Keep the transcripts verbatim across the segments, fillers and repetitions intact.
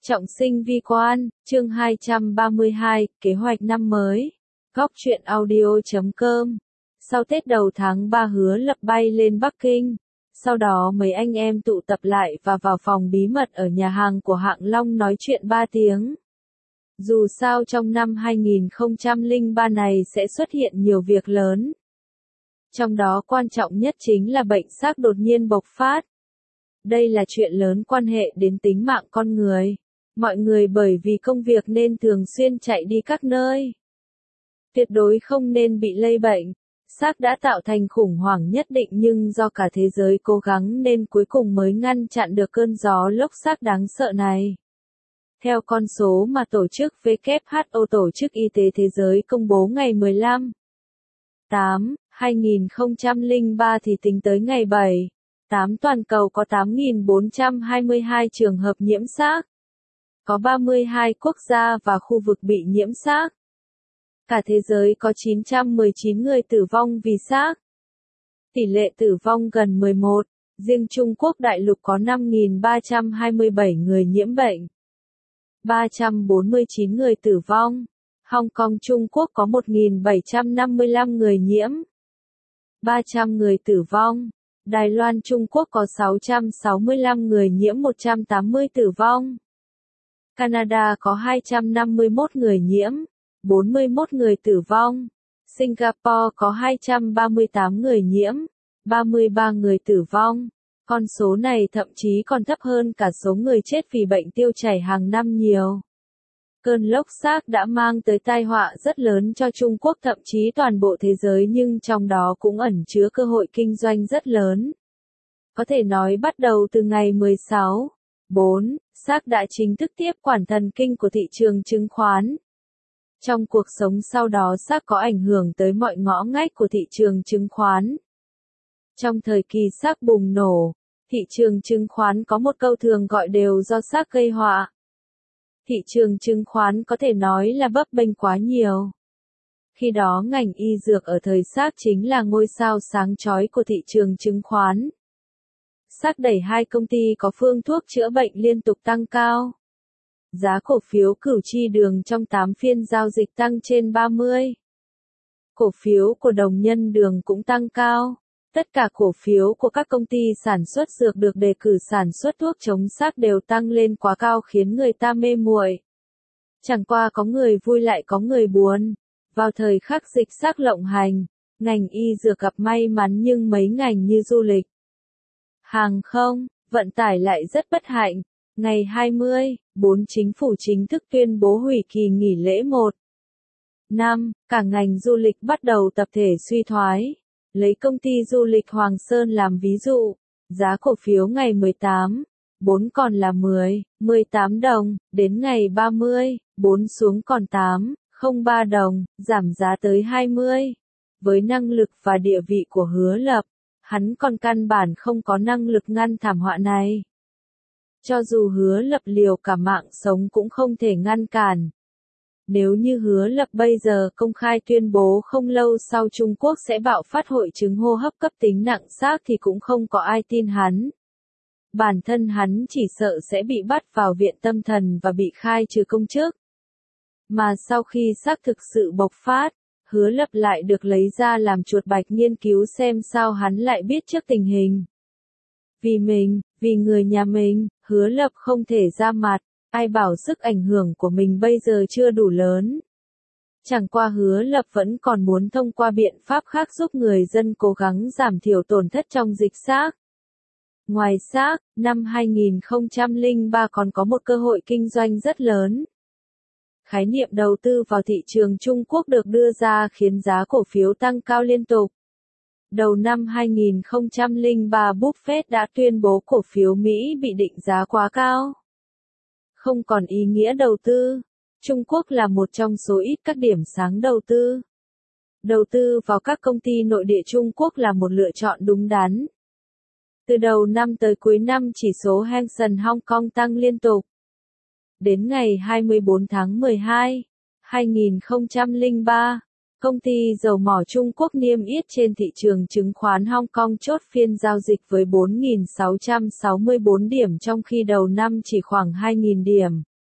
Trọng sinh vi quan, chương hai trăm ba mươi hai, kế hoạch năm mới. Góc truyện audio chấm com. Sau Tết đầu tháng ba Hứa Lập bay lên Bắc Kinh. Sau đó mấy anh em tụ tập lại và vào phòng bí mật ở nhà hàng của Hạng Long nói chuyện ba tiếng. Dù sao trong năm hai nghìn không trăm lẻ ba này sẽ xuất hiện nhiều việc lớn. Trong đó quan trọng nhất chính là bệnh SARS đột nhiên bộc phát. Đây là chuyện lớn quan hệ đến tính mạng con người. Mọi người bởi vì công việc nên thường xuyên chạy đi các nơi. Tuyệt đối không nên bị lây bệnh. SARS đã tạo thành khủng hoảng nhất định nhưng do cả thế giới cố gắng nên cuối cùng mới ngăn chặn được cơn gió lốc SARS đáng sợ này. Theo con số mà tổ chức W H O Tổ chức Y tế Thế giới công bố ngày mười lăm tháng tám năm hai nghìn không trăm lẻ ba thì tính tới ngày bảy tháng tám toàn cầu có tám nghìn bốn trăm hai mươi hai trường hợp nhiễm SARS. Có ba mươi hai quốc gia và khu vực bị nhiễm SARS. Cả thế giới có chín trăm mười chín người tử vong vì SARS. Tỷ lệ tử vong gần mười một, riêng Trung Quốc đại lục có năm nghìn ba trăm hai mươi bảy người nhiễm bệnh. ba trăm bốn mươi chín người tử vong. Hong Kong Trung Quốc có một nghìn bảy trăm năm mươi lăm người nhiễm. ba trăm người tử vong. Đài Loan Trung Quốc có sáu trăm sáu mươi lăm người nhiễm một trăm tám mươi tử vong. Canada có hai trăm năm mươi mốt người nhiễm, bốn mươi mốt người tử vong. Singapore có hai trăm ba mươi tám người nhiễm, ba mươi ba người tử vong. Con số này thậm chí còn thấp hơn cả số người chết vì bệnh tiêu chảy hàng năm nhiều. Cơn lốc SARS đã mang tới tai họa rất lớn cho Trung Quốc thậm chí toàn bộ thế giới nhưng trong đó cũng ẩn chứa cơ hội kinh doanh rất lớn. Có thể nói bắt đầu từ ngày mười sáu tháng bốn, SARS đã chính thức tiếp quản thần kinh của thị trường chứng khoán. Trong cuộc sống sau đó SARS có ảnh hưởng tới mọi ngõ ngách của thị trường chứng khoán. Trong thời kỳ SARS bùng nổ, thị trường chứng khoán có một câu thường gọi đều do SARS gây họa. Thị trường chứng khoán có thể nói là bấp bênh quá nhiều. Khi đó ngành y dược ở thời SARS chính là ngôi sao sáng chói của thị trường chứng khoán. SARS đẩy hai công ty có phương thuốc chữa bệnh liên tục tăng cao. Giá cổ phiếu Cửu Chi Đường trong tám phiên giao dịch tăng trên ba mươi. Cổ phiếu của Đồng Nhân Đường cũng tăng cao. Tất cả cổ phiếu của các công ty sản xuất dược được đề cử sản xuất thuốc chống SARS đều tăng lên quá cao khiến người ta mê muội. Chẳng qua có người vui lại có người buồn. Vào thời khắc dịch SARS lộng hành, ngành y dược gặp may mắn nhưng mấy ngành như du lịch, hàng không, vận tải lại rất bất hạnh. Ngày hai mươi tháng bốn chính phủ chính thức tuyên bố hủy kỳ nghỉ lễ một năm, cả ngành du lịch bắt đầu tập thể suy thoái. Lấy công ty du lịch Hoàng Sơn làm ví dụ, giá cổ phiếu ngày mười tám tháng bốn còn là mười, mười tám đồng, đến ngày ba mươi tháng bốn xuống còn tám, không ba đồng, giảm giá tới hai mươi. Với năng lực và địa vị của Hứa Lập, hắn còn căn bản không có năng lực ngăn thảm họa này. Cho dù Hứa Lập liều cả mạng sống cũng không thể ngăn cản. Nếu như Hứa Lập bây giờ công khai tuyên bố không lâu sau Trung Quốc sẽ bạo phát hội chứng hô hấp cấp tính nặng SARS thì cũng không có ai tin hắn. Bản thân hắn chỉ sợ sẽ bị bắt vào viện tâm thần và bị khai trừ công chức. Mà sau khi SARS thực sự bộc phát, Hứa Lập lại được lấy ra làm chuột bạch nghiên cứu xem sao hắn lại biết trước tình hình. Vì mình, vì người nhà mình, Hứa Lập không thể ra mặt. Ai bảo sức ảnh hưởng của mình bây giờ chưa đủ lớn. Chẳng qua Hứa Lập vẫn còn muốn thông qua biện pháp khác giúp người dân cố gắng giảm thiểu tổn thất trong dịch SARS. Ngoài SARS, năm hai nghìn không trăm lẻ ba còn có một cơ hội kinh doanh rất lớn. Khái niệm đầu tư vào thị trường Trung Quốc được đưa ra khiến giá cổ phiếu tăng cao liên tục. Đầu năm hai nghìn không trăm lẻ ba Buffett đã tuyên bố cổ phiếu Mỹ bị định giá quá cao. Không còn ý nghĩa đầu tư. Trung Quốc là một trong số ít các điểm sáng đầu tư. Đầu tư vào các công ty nội địa Trung Quốc là một lựa chọn đúng đắn. Từ đầu năm tới cuối năm chỉ số Hang Seng Hong Kong tăng liên tục. Đến ngày hai mươi tư tháng mười hai năm hai nghìn không trăm lẻ ba, công ty dầu mỏ Trung Quốc niêm yết trên thị trường chứng khoán Hong Kong chốt phiên giao dịch với bốn nghìn sáu trăm sáu mươi tư điểm trong khi đầu năm chỉ khoảng hai nghìn điểm.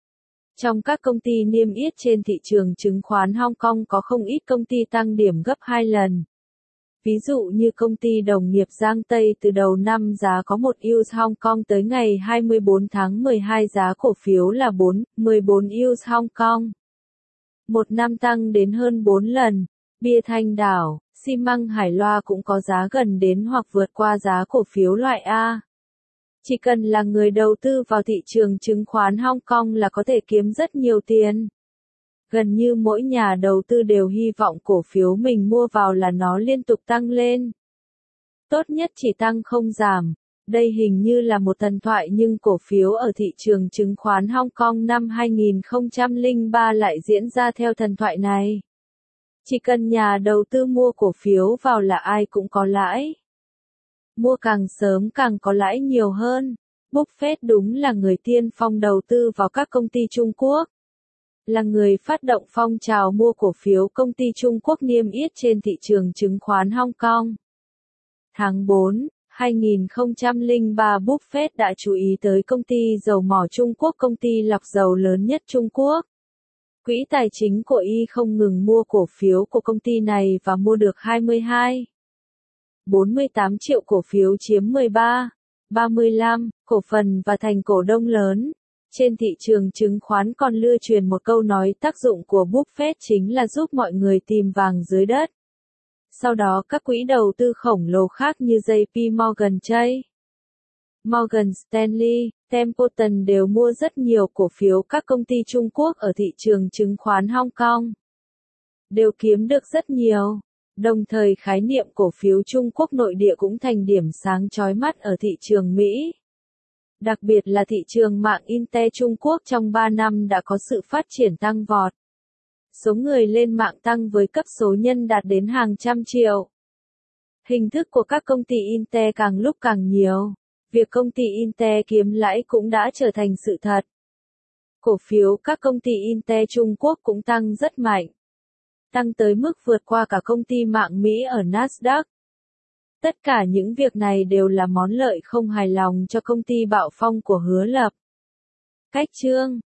Trong các công ty niêm yết trên thị trường chứng khoán Hong Kong có không ít công ty tăng điểm gấp hai lần. Ví dụ như công ty đồng nghiệp Giang Tây từ đầu năm giá có một euro Hong Kong tới ngày hai mươi tư tháng mười hai giá cổ phiếu là bốn phẩy mười bốn euro Hong Kong. Một năm tăng đến hơn bốn lần. Bia Thanh Đảo, xi măng Hải Loa cũng có giá gần đến hoặc vượt qua giá cổ phiếu loại A. Chỉ cần là người đầu tư vào thị trường chứng khoán Hong Kong là có thể kiếm rất nhiều tiền. Gần như mỗi nhà đầu tư đều hy vọng cổ phiếu mình mua vào là nó liên tục tăng lên. Tốt nhất chỉ tăng không giảm. Đây hình như là một thần thoại nhưng cổ phiếu ở thị trường chứng khoán Hong Kong năm hai nghìn không trăm lẻ ba lại diễn ra theo thần thoại này. Chỉ cần nhà đầu tư mua cổ phiếu vào là ai cũng có lãi. Mua càng sớm càng có lãi nhiều hơn. Buffett đúng là người tiên phong đầu tư vào các công ty Trung Quốc. Là người phát động phong trào mua cổ phiếu công ty Trung Quốc niêm yết trên thị trường chứng khoán Hong Kong. Tháng tư, hai nghìn không trăm lẻ ba Buffett đã chú ý tới công ty dầu mỏ Trung Quốc, công ty lọc dầu lớn nhất Trung Quốc. Quỹ tài chính của y không ngừng mua cổ phiếu của công ty này và mua được hai mươi hai phẩy bốn mươi tám triệu cổ phiếu, chiếm mười ba phẩy ba mươi lăm cổ phần và thành cổ đông lớn. Trên thị trường chứng khoán còn lưu truyền một câu nói tác dụng của Buffett chính là giúp mọi người tìm vàng dưới đất. Sau đó các quỹ đầu tư khổng lồ khác như J P Morgan Chase, Morgan Stanley, Templeton đều mua rất nhiều cổ phiếu các công ty Trung Quốc ở thị trường chứng khoán Hong Kong. Đều kiếm được rất nhiều. Đồng thời khái niệm cổ phiếu Trung Quốc nội địa cũng thành điểm sáng chói mắt ở thị trường Mỹ. Đặc biệt là thị trường mạng Internet Trung Quốc trong ba năm đã có sự phát triển tăng vọt. Số người lên mạng tăng với cấp số nhân đạt đến hàng trăm triệu. Hình thức của các công ty Internet càng lúc càng nhiều. Việc công ty Internet kiếm lãi cũng đã trở thành sự thật. Cổ phiếu các công ty Internet Trung Quốc cũng tăng rất mạnh. Tăng tới mức vượt qua cả công ty mạng Mỹ ở Nasdaq. Tất cả những việc này đều là món lợi không hài lòng cho công ty Bạo Phong của Hứa Lập. Cách chương